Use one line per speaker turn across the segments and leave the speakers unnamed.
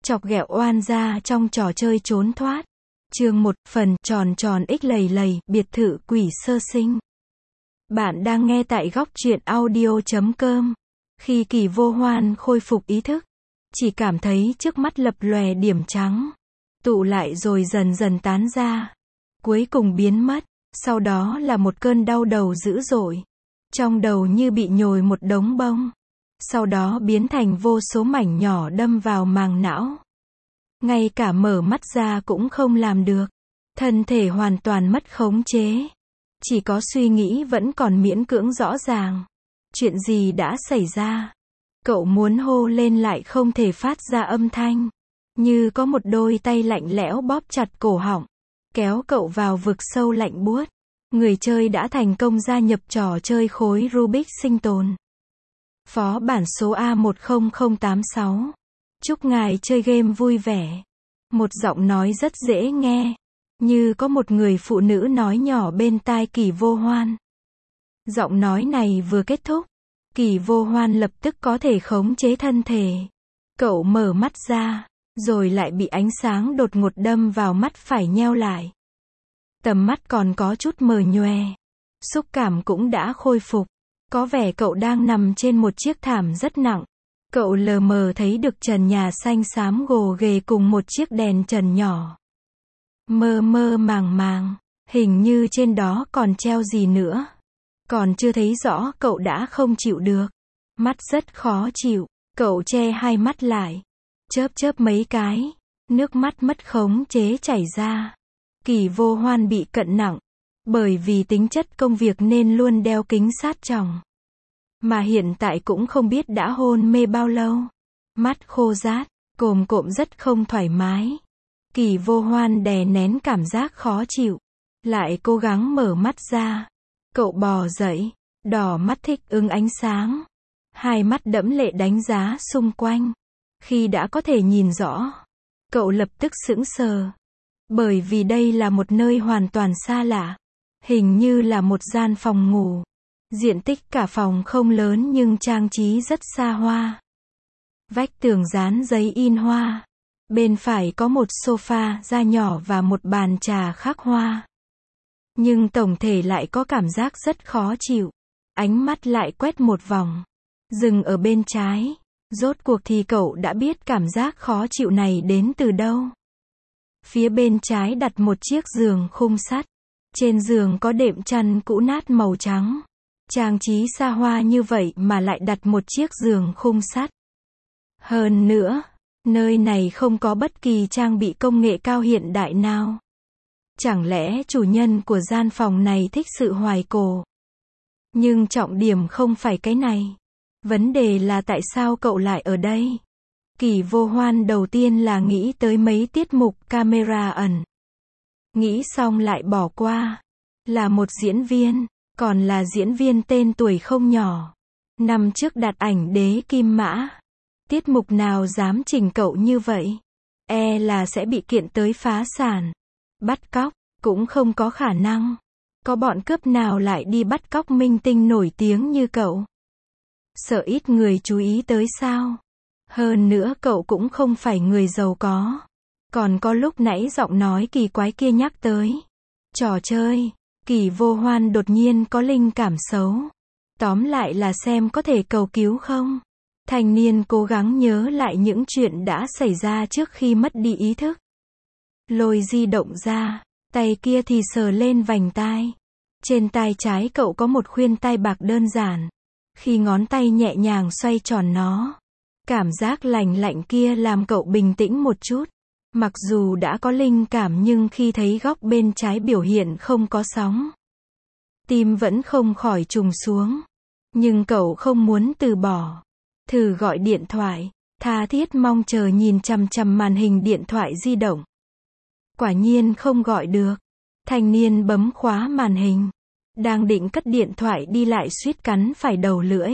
Chọc ghẹo oan gia trong trò chơi trốn thoát. Chương 1, phần tròn tròn ích lầy lầy, biệt thự quỷ sơ sinh. Bạn đang nghe tại góc truyện audio.com. Khi Kỳ Vô Hoan khôi phục ý thức, chỉ cảm thấy trước mắt lập lòe điểm trắng, tụ lại rồi dần dần tán ra, cuối cùng biến mất. Sau đó là một cơn đau đầu dữ dội, trong đầu như bị nhồi một đống bông, sau đó biến thành vô số mảnh nhỏ đâm vào màng não. Ngay cả mở mắt ra cũng không làm được, thân thể hoàn toàn mất khống chế, chỉ có suy nghĩ vẫn còn miễn cưỡng rõ ràng. Chuyện gì đã xảy ra? Cậu muốn hô lên lại không thể phát ra âm thanh, như có một đôi tay lạnh lẽo bóp chặt cổ họng, kéo cậu vào vực sâu lạnh buốt. Người chơi đã thành công gia nhập trò chơi khối Rubik sinh tồn. Phó bản số A10086. Chúc ngài chơi game vui vẻ. Một giọng nói rất dễ nghe, như có một người phụ nữ nói nhỏ bên tai Kỳ Vô Hoan. Giọng nói này vừa kết thúc, Kỳ Vô Hoan lập tức có thể khống chế thân thể. Cậu mở mắt ra, rồi lại bị ánh sáng đột ngột đâm vào mắt phải nheo lại. Tầm mắt còn có chút mờ nhòe. Xúc cảm cũng đã khôi phục. Có vẻ cậu đang nằm trên một chiếc thảm rất nặng. Cậu lờ mờ thấy được trần nhà xanh xám gồ ghề cùng một chiếc đèn trần nhỏ. Mơ mơ màng màng, hình như trên đó còn treo gì nữa. Còn chưa thấy rõ cậu đã không chịu được. Mắt rất khó chịu, cậu che hai mắt lại. Chớp chớp mấy cái, nước mắt mất khống chế chảy ra. Kỳ Vô Hoan bị cận nặng, bởi vì tính chất công việc nên luôn đeo kính sát tròng. Mà hiện tại cũng không biết đã hôn mê bao lâu. Mắt khô rát, cồm cộm rất không thoải mái. Kỳ Vô Hoan đè nén cảm giác khó chịu, lại cố gắng mở mắt ra. Cậu bò dậy, đỏ mắt thích ứng ánh sáng. Hai mắt đẫm lệ đánh giá xung quanh. Khi đã có thể nhìn rõ, cậu lập tức sững sờ. Bởi vì đây là một nơi hoàn toàn xa lạ. Hình như là một gian phòng ngủ. Diện tích cả phòng không lớn nhưng trang trí rất xa hoa. Vách tường dán giấy in hoa. Bên phải có một sofa da nhỏ và một bàn trà khắc hoa. Nhưng tổng thể lại có cảm giác rất khó chịu. Ánh mắt lại quét một vòng, dừng ở bên trái. Rốt cuộc thì cậu đã biết cảm giác khó chịu này đến từ đâu. Phía bên trái đặt một chiếc giường khung sắt. Trên giường có đệm chăn cũ nát màu trắng. Trang trí xa hoa như vậy mà lại đặt một chiếc giường khung sắt. Hơn nữa, nơi này không có bất kỳ trang bị công nghệ cao hiện đại nào. Chẳng lẽ chủ nhân của gian phòng này thích sự hoài cổ? Nhưng trọng điểm không phải cái này. Vấn đề là tại sao cậu lại ở đây? Kỳ Vô Hoan đầu tiên là nghĩ tới mấy tiết mục camera ẩn. Nghĩ xong lại bỏ qua. Là một diễn viên, còn là diễn viên tên tuổi không nhỏ. Năm trước đạt ảnh đế kim mã. Tiết mục nào dám chỉnh cậu như vậy? E là sẽ bị kiện tới phá sản. Bắt cóc, cũng không có khả năng. Có bọn cướp nào lại đi bắt cóc minh tinh nổi tiếng như cậu? Sợ ít người chú ý tới sao? Hơn nữa cậu cũng không phải người giàu có. Còn có lúc nãy giọng nói kỳ quái kia nhắc tới trò chơi. Kỳ Vô Hoan đột nhiên có linh cảm xấu. Tóm lại là xem có thể cầu cứu không. Thanh niên cố gắng nhớ lại những chuyện đã xảy ra trước khi mất đi ý thức. Lôi di động ra, tay kia thì sờ lên vành tai. Trên tai trái cậu có một khuyên tai bạc đơn giản. Khi ngón tay nhẹ nhàng xoay tròn nó, cảm giác lành lạnh kia làm cậu bình tĩnh một chút. Mặc dù đã có linh cảm nhưng khi thấy góc bên trái biểu hiện không có sóng, tim vẫn không khỏi trùng xuống. Nhưng cậu không muốn từ bỏ. Thử gọi điện thoại, tha thiết mong chờ nhìn chằm chằm màn hình điện thoại di động. Quả nhiên không gọi được. Thanh niên bấm khóa màn hình. Đang định cất điện thoại đi lại suýt cắn phải đầu lưỡi.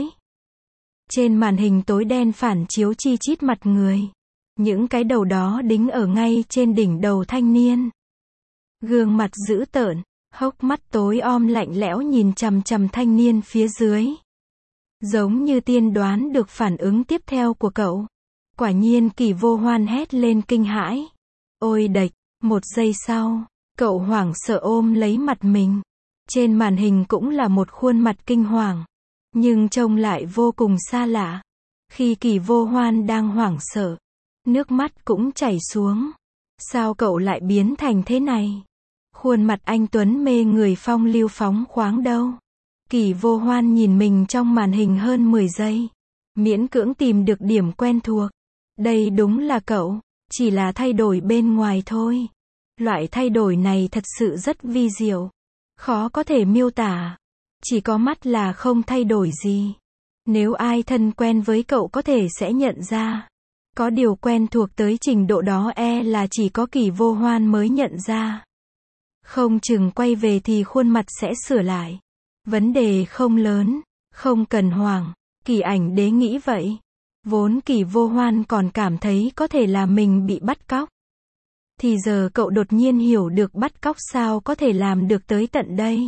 Trên màn hình tối đen phản chiếu chi chít mặt người. Những cái đầu đó đính ở ngay trên đỉnh đầu thanh niên. Gương mặt dữ tợn, hốc mắt tối om lạnh lẽo nhìn chằm chằm thanh niên phía dưới. Giống như tiên đoán được phản ứng tiếp theo của cậu. Quả nhiên Kỳ Vô Hoan hét lên kinh hãi. Ôi đệch, một giây sau, cậu hoảng sợ ôm lấy mặt mình. Trên màn hình cũng là một khuôn mặt kinh hoàng, nhưng trông lại vô cùng xa lạ. Khi Kỳ Vô Hoan đang hoảng sợ, nước mắt cũng chảy xuống. Sao cậu lại biến thành thế này? Khuôn mặt anh tuấn mê người phong lưu phóng khoáng đâu. Kỳ Vô Hoan nhìn mình trong màn hình hơn 10 giây, miễn cưỡng tìm được điểm quen thuộc. Đây đúng là cậu, chỉ là thay đổi bên ngoài thôi. Loại thay đổi này thật sự rất vi diệu, khó có thể miêu tả. Chỉ có mắt là không thay đổi gì. Nếu ai thân quen với cậu có thể sẽ nhận ra. Có điều quen thuộc tới trình độ đó là chỉ có Kỳ Vô Hoan mới nhận ra. Không chừng quay về thì khuôn mặt sẽ sửa lại. Vấn đề không lớn, không cần hoảng. Kỳ Ảnh Đế nghĩ vậy. Vốn Kỳ Vô Hoan còn cảm thấy có thể là mình bị bắt cóc. Thì giờ cậu đột nhiên hiểu được bắt cóc sao có thể làm được tới tận đây.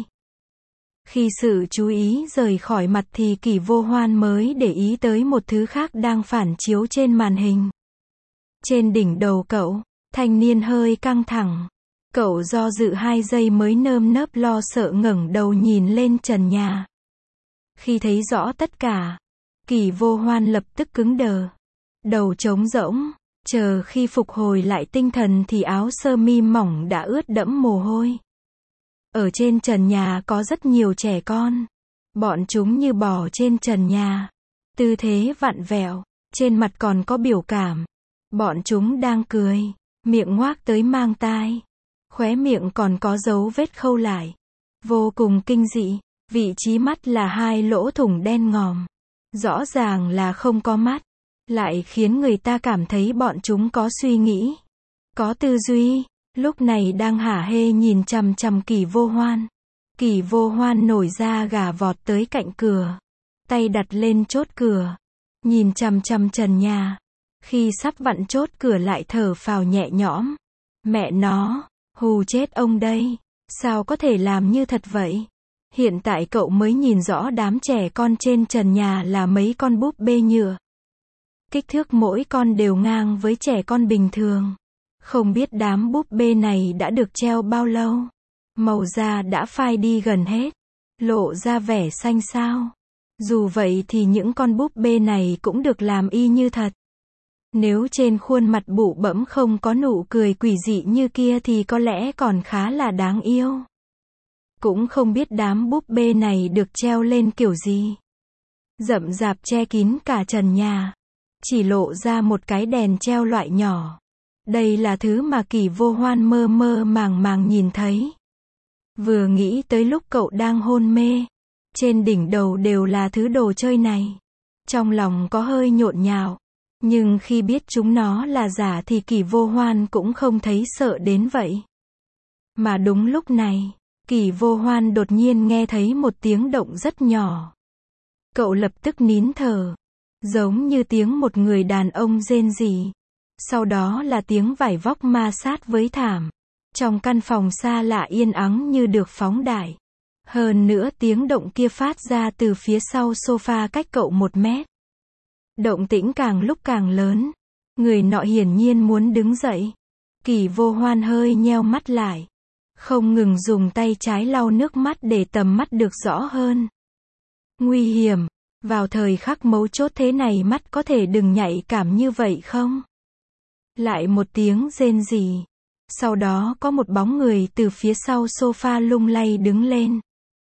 Khi sự chú ý rời khỏi mặt thì Kỳ Vô Hoan mới để ý tới một thứ khác đang phản chiếu trên màn hình. Trên đỉnh đầu cậu, thanh niên hơi căng thẳng. Cậu do dự 2 giây mới nơm nớp lo sợ ngẩng đầu nhìn lên trần nhà. Khi thấy rõ tất cả, Kỳ Vô Hoan lập tức cứng đờ. Đầu trống rỗng, chờ khi phục hồi lại tinh thần thì áo sơ mi mỏng đã ướt đẫm mồ hôi. Ở trên trần nhà có rất nhiều trẻ con. Bọn chúng như bò trên trần nhà. Tư thế vặn vẹo, trên mặt còn có biểu cảm. Bọn chúng đang cười, miệng ngoác tới mang tai. Khóe miệng còn có dấu vết khâu lại. Vô cùng kinh dị, vị trí mắt là 2 lỗ thủng đen ngòm. Rõ ràng là không có mắt, lại khiến người ta cảm thấy bọn chúng có suy nghĩ, có tư duy. Lúc này đang hả hê nhìn chằm chằm Kỳ Vô Hoan. Kỳ Vô Hoan nổi da gà vọt tới cạnh cửa, tay đặt lên chốt cửa, nhìn chằm chằm trần nhà. Khi sắp vặn chốt cửa lại thở phào nhẹ nhõm. Mẹ nó, hù chết ông đây, sao có thể làm như thật vậy? Hiện tại cậu mới nhìn rõ đám trẻ con trên trần nhà là mấy con búp bê nhựa. Kích thước mỗi con đều ngang với trẻ con bình thường. Không biết đám búp bê này đã được treo bao lâu. Màu da đã phai đi gần hết, lộ ra vẻ xanh xao. Dù vậy thì những con búp bê này cũng được làm y như thật. Nếu trên khuôn mặt bụ bẫm không có nụ cười quỷ dị như kia thì có lẽ còn khá là đáng yêu. Cũng không biết đám búp bê này được treo lên kiểu gì. Rậm rạp che kín cả trần nhà. Chỉ lộ ra một cái đèn treo loại nhỏ. Đây là thứ mà Kỳ Vô Hoan mơ mơ màng màng nhìn thấy. Vừa nghĩ tới lúc cậu đang hôn mê, trên đỉnh đầu đều là thứ đồ chơi này. Trong lòng có hơi nhộn nhạo. Nhưng khi biết chúng nó là giả thì Kỳ Vô Hoan cũng không thấy sợ đến vậy. Mà đúng lúc này, Kỳ Vô Hoan đột nhiên nghe thấy một tiếng động rất nhỏ. Cậu lập tức nín thở, giống như tiếng một người đàn ông rên rỉ. Sau đó là tiếng vải vóc ma sát với thảm. Trong căn phòng xa lạ yên ắng như được phóng đại. Hơn nữa tiếng động kia phát ra từ phía sau sofa cách cậu 1 mét. Động tĩnh càng lúc càng lớn. Người nọ hiển nhiên muốn đứng dậy. Kỳ Vô Hoan hơi nheo mắt lại, không ngừng dùng tay trái lau nước mắt để tầm mắt được rõ hơn. Nguy hiểm, vào thời khắc mấu chốt thế này mắt có thể đừng nhạy cảm như vậy không? Lại một tiếng rên rỉ. Sau đó có một bóng người từ phía sau sofa lung lay đứng lên.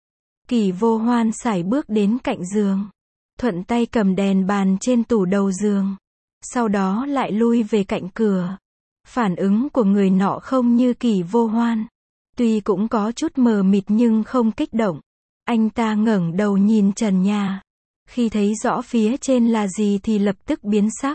Kỳ Vô Hoan sải bước đến cạnh giường, thuận tay cầm đèn bàn trên tủ đầu giường. Sau đó lại lui về cạnh cửa. Phản ứng của người nọ không như Kỳ Vô Hoan. Tuy cũng có chút mờ mịt nhưng không kích động. Anh ta ngẩng đầu nhìn trần nhà. Khi thấy rõ phía trên là gì thì lập tức biến sắc.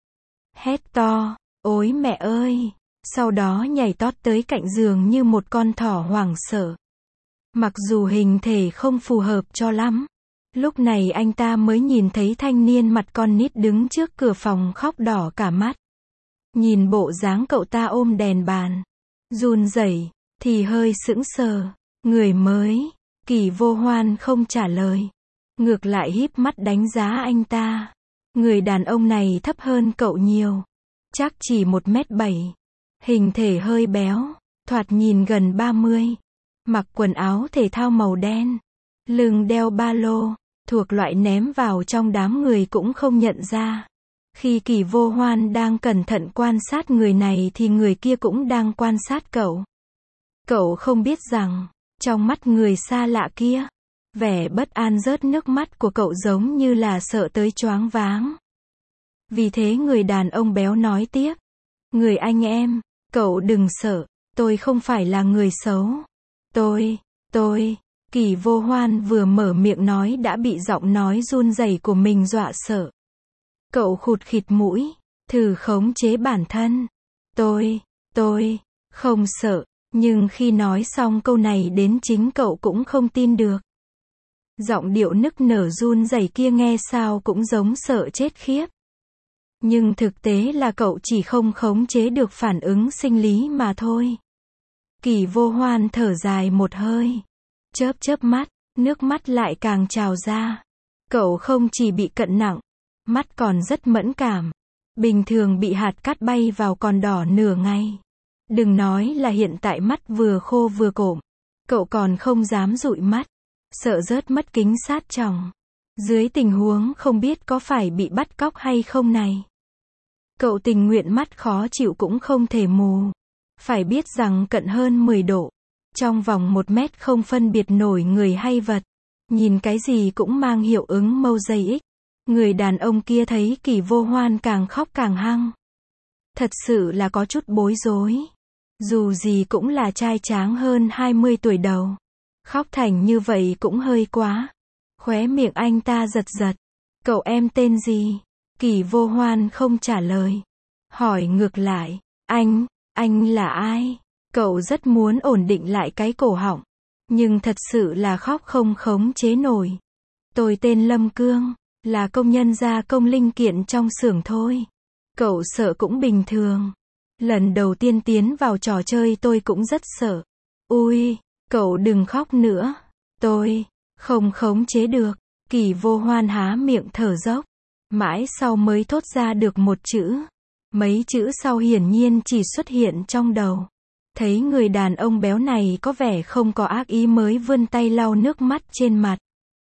Hét to, ôi mẹ ơi! Sau đó nhảy tót tới cạnh giường như một con thỏ hoảng sợ. Mặc dù hình thể không phù hợp cho lắm. Lúc này anh ta mới nhìn thấy thanh niên mặt con nít đứng trước cửa phòng khóc đỏ cả mắt. Nhìn bộ dáng cậu ta ôm đèn bàn, run rẩy, thì hơi sững sờ. Người mới, Kỳ Vô Hoan không trả lời. Ngược lại híp mắt đánh giá anh ta. Người đàn ông này thấp hơn cậu nhiều. Chắc chỉ 1m7. Hình thể hơi béo. Thoạt nhìn gần 30. Mặc quần áo thể thao màu đen. Lưng đeo ba lô. Thuộc loại ném vào trong đám người cũng không nhận ra. Khi Kỳ Vô Hoan đang cẩn thận quan sát người này thì người kia cũng đang quan sát cậu. Cậu không biết rằng, trong mắt người xa lạ kia, vẻ bất an rớt nước mắt của cậu giống như là sợ tới choáng váng. Vì thế người đàn ông béo nói tiếp. Người anh em, cậu đừng sợ, tôi không phải là người xấu. Tôi, Kỳ Vô Hoan vừa mở miệng nói đã bị giọng nói run rẩy của mình dọa sợ. Cậu khụt khịt mũi, thử khống chế bản thân. Tôi, không sợ, nhưng khi nói xong câu này đến chính cậu cũng không tin được. Giọng điệu nức nở run rẩy kia nghe sao cũng giống sợ chết khiếp. Nhưng thực tế là cậu chỉ không khống chế được phản ứng sinh lý mà thôi. Kỳ Vô Hoan thở dài một hơi. Chớp mắt, nước mắt lại càng trào ra. Cậu không chỉ bị cận nặng, mắt còn rất mẫn cảm. Bình thường bị hạt cát bay vào còn đỏ nửa ngày. Đừng nói là hiện tại mắt vừa khô vừa cộm. Cậu còn không dám dụi mắt. Sợ rớt mất kính sát tròng. Dưới tình huống không biết có phải bị bắt cóc hay không này. Cậu tình nguyện mắt khó chịu cũng không thể mù. Phải biết rằng cận hơn 10 độ. Trong vòng 1 mét không phân biệt nổi người hay vật. Nhìn cái gì cũng mang hiệu ứng mosaic. Người đàn ông kia thấy Kỳ Vô Hoan càng khóc càng hăng. Thật sự là có chút bối rối. Dù gì cũng là trai tráng hơn 20 tuổi đầu. Khóc thành như vậy cũng hơi quá. Khóe miệng anh ta giật giật. Cậu em tên gì? Kỳ Vô Hoan không trả lời. Hỏi ngược lại. Anh là ai? Cậu rất muốn ổn định lại cái cổ họng. Nhưng thật sự là khóc không khống chế nổi. Tôi tên Lâm Cương. Là công nhân gia công linh kiện trong xưởng thôi. Cậu sợ cũng bình thường. Lần đầu tiên tiến vào trò chơi tôi cũng rất sợ. Ui, cậu đừng khóc nữa. Tôi không khống chế được. Kỳ Vô Hoan há miệng thở dốc. Mãi sau mới thốt ra được một chữ. Mấy chữ sau hiển nhiên chỉ xuất hiện trong đầu. Thấy người đàn ông béo này có vẻ không có ác ý mới vươn tay lau nước mắt trên mặt.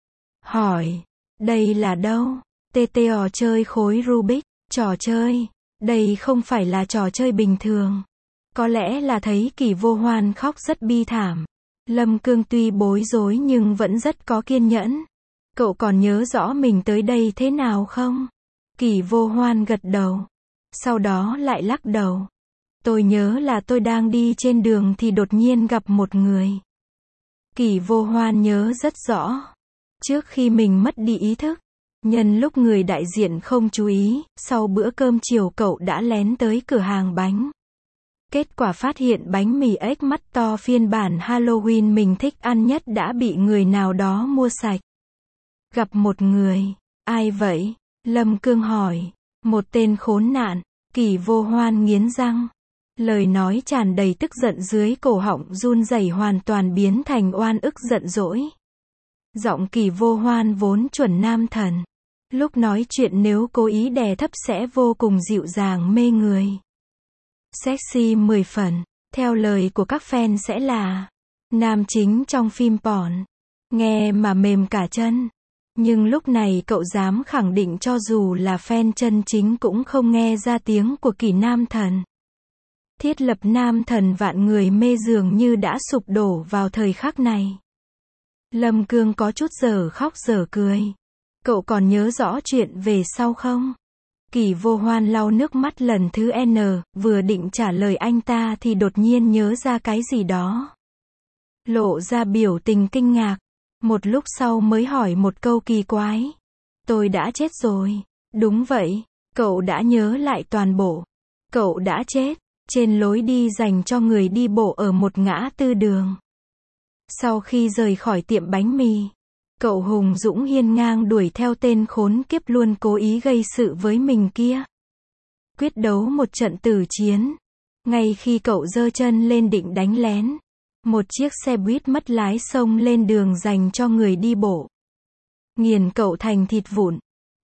Hỏi. Đây là đâu? Trò chơi khối Rubik. Trò chơi. Đây không phải là trò chơi bình thường. Có lẽ là thấy Kỳ Vô Hoan khóc rất bi thảm. Lâm Cương tuy bối rối nhưng vẫn rất có kiên nhẫn. Cậu còn nhớ rõ mình tới đây thế nào không? Kỳ Vô Hoan gật đầu. Sau đó lại lắc đầu. Tôi nhớ là tôi đang đi trên đường thì đột nhiên gặp một người. Kỳ Vô Hoan nhớ rất rõ. Trước khi mình mất đi ý thức, nhân lúc người đại diện không chú ý, sau bữa cơm chiều cậu đã lén tới cửa hàng bánh. Kết quả phát hiện bánh mì ếch mắt to phiên bản Halloween mình thích ăn nhất đã bị người nào đó mua sạch. Gặp một người. Ai vậy? Lâm Cương hỏi. Một tên khốn nạn. Kỳ Vô Hoan nghiến răng. Lời nói tràn đầy tức giận dưới cổ họng run rẩy hoàn toàn biến thành oan ức giận dỗi. Giọng Kỳ Vô Hoan vốn chuẩn nam thần. Lúc nói chuyện nếu cố ý đè thấp sẽ vô cùng dịu dàng mê người. Sexy 10 phần. Theo lời của các fan sẽ là nam chính trong phim porn. Nghe mà mềm cả chân. Nhưng lúc này cậu dám khẳng định cho dù là fan chân chính cũng không nghe ra tiếng của Kỳ nam thần. Thiết lập nam thần vạn người mê dường như đã sụp đổ vào thời khắc này. Lâm Cương có chút giờ khóc giờ cười. Cậu còn nhớ rõ chuyện về sau không? Kỳ Vô Hoan lau nước mắt lần thứ N, vừa định trả lời anh ta thì đột nhiên nhớ ra cái gì đó. Lộ ra biểu tình kinh ngạc. Một lúc sau mới hỏi một câu kỳ quái. Tôi đã chết rồi. Đúng vậy, cậu đã nhớ lại toàn bộ. Cậu đã chết, trên lối đi dành cho người đi bộ ở một ngã tư đường. Sau khi rời khỏi tiệm bánh mì, cậu hùng dũng hiên ngang đuổi theo tên khốn kiếp luôn cố ý gây sự với mình kia. Quyết đấu một trận tử chiến. Ngay khi cậu giơ chân lên định đánh lén, một chiếc xe buýt mất lái xông lên đường dành cho người đi bộ. Nghiền cậu thành thịt vụn.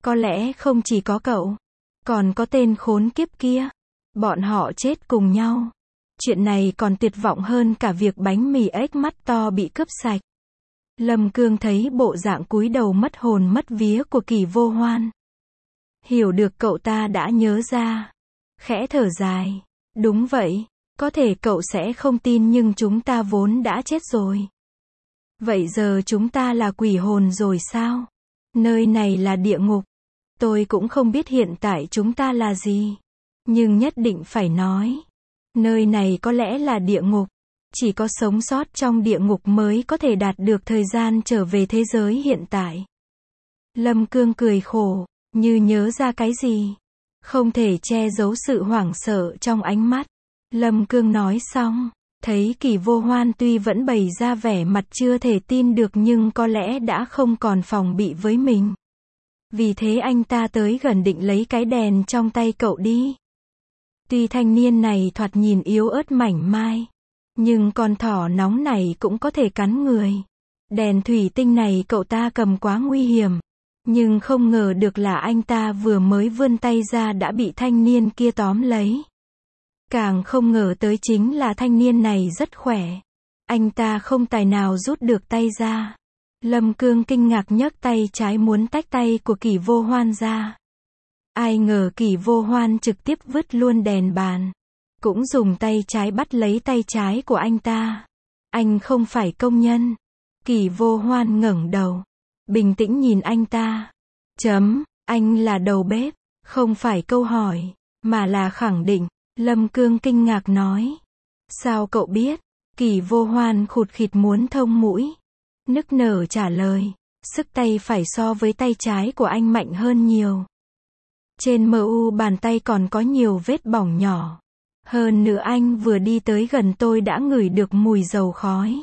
Có lẽ không chỉ có cậu, còn có tên khốn kiếp kia. Bọn họ chết cùng nhau. Chuyện này còn tuyệt vọng hơn cả việc bánh mì ếch mắt to bị cướp sạch. Lâm Cương thấy bộ dạng cúi đầu mất hồn mất vía của Kỷ Vô Hoan. Hiểu được cậu ta đã nhớ ra. Khẽ thở dài. Đúng vậy, có thể cậu sẽ không tin nhưng chúng ta vốn đã chết rồi. Vậy giờ chúng ta là quỷ hồn rồi sao? Nơi này là địa ngục. Tôi cũng không biết hiện tại chúng ta là gì. Nhưng nhất định phải nói. Nơi này có lẽ là địa ngục. Chỉ có sống sót trong địa ngục mới có thể đạt được thời gian trở về thế giới hiện tại. Lâm Cương cười khổ, như nhớ ra cái gì. Không thể che giấu sự hoảng sợ trong ánh mắt. Lâm Cương nói xong, thấy Kỷ Vô Hoan tuy vẫn bày ra vẻ mặt chưa thể tin được nhưng có lẽ đã không còn phòng bị với mình. Vì thế anh ta tới gần định lấy cái đèn trong tay cậu đi. Tuy thanh niên này thoạt nhìn yếu ớt mảnh mai, nhưng con thỏ nóng này cũng có thể cắn người. Đèn thủy tinh này cậu ta cầm quá nguy hiểm. Nhưng không ngờ được là anh ta vừa mới vươn tay ra đã bị thanh niên kia tóm lấy. Càng không ngờ tới chính là thanh niên này rất khỏe. Anh ta không tài nào rút được tay ra. Lâm Cương kinh ngạc nhấc tay trái muốn tách tay của Kỷ Vô Hoan ra. Ai ngờ Kỷ Vô Hoan trực tiếp vứt luôn đèn bàn. Cũng dùng tay trái bắt lấy tay trái của anh ta. Anh không phải công nhân. Kỷ Vô Hoan ngẩng đầu. Bình tĩnh nhìn anh ta. Anh là đầu bếp. Không phải câu hỏi, mà là khẳng định. Lâm Cương kinh ngạc nói. Sao cậu biết? Kỷ Vô Hoan khụt khịt muốn thông mũi. Nức nở trả lời. Sức tay phải so với tay trái của anh mạnh hơn nhiều. Trên mu bàn tay còn có nhiều vết bỏng nhỏ. Hơn nữa anh vừa đi tới gần tôi đã ngửi được mùi dầu khói.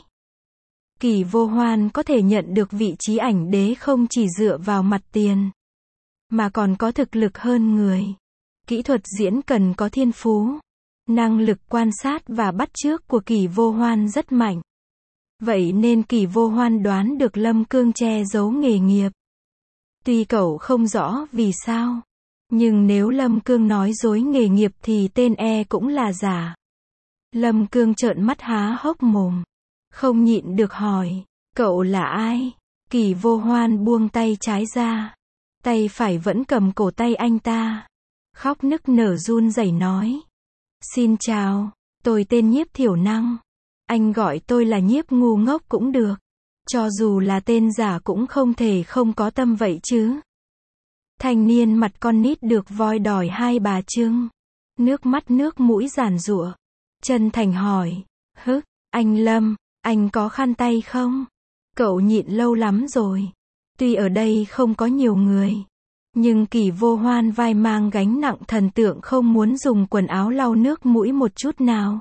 Kỷ Vô Hoan có thể nhận được vị trí ảnh đế không chỉ dựa vào mặt tiền, mà còn có thực lực hơn người. Kỹ thuật diễn cần có thiên phú. Năng lực quan sát và bắt chước của Kỷ Vô Hoan rất mạnh. Vậy nên Kỷ Vô Hoan đoán được Lâm Cương che giấu nghề nghiệp. Tuy cậu không rõ vì sao, nhưng nếu Lâm Cương nói dối nghề nghiệp thì tên cũng là giả. Lâm Cương trợn mắt há hốc mồm. Không nhịn được hỏi. Cậu là ai? Kỷ Vô Hoan buông tay trái ra. Tay phải vẫn cầm cổ tay anh ta. Khóc nức nở run rẩy nói. Xin chào, tôi tên Nhiếp Thiểu Năng. Anh gọi tôi là Nhiếp ngu ngốc cũng được. Cho dù là tên giả cũng không thể không có tâm vậy chứ. Thanh niên mặt con nít được voi đòi hai bà trưng. Nước mắt nước mũi giàn giụa. Chân thành hỏi. Anh Lâm, anh có khăn tay không? Cậu nhịn lâu lắm rồi. Tuy ở đây không có nhiều người, nhưng Kỷ Vô Hoan vai mang gánh nặng thần tượng không muốn dùng quần áo lau nước mũi một chút nào.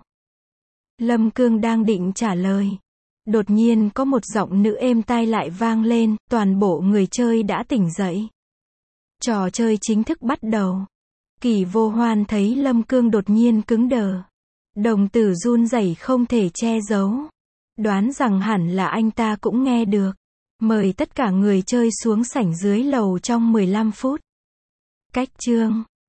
Lâm Cương đang định trả lời. Đột nhiên có một giọng nữ êm tai lại vang lên, toàn bộ người chơi đã tỉnh dậy. Trò chơi chính thức bắt đầu. Kỷ Vô Hoan thấy Lâm Cương đột nhiên cứng đờ. Đồng tử run rẩy không thể che giấu. Đoán rằng hẳn là anh ta cũng nghe được. Mời tất cả người chơi xuống sảnh dưới lầu trong 15 phút. Cách chương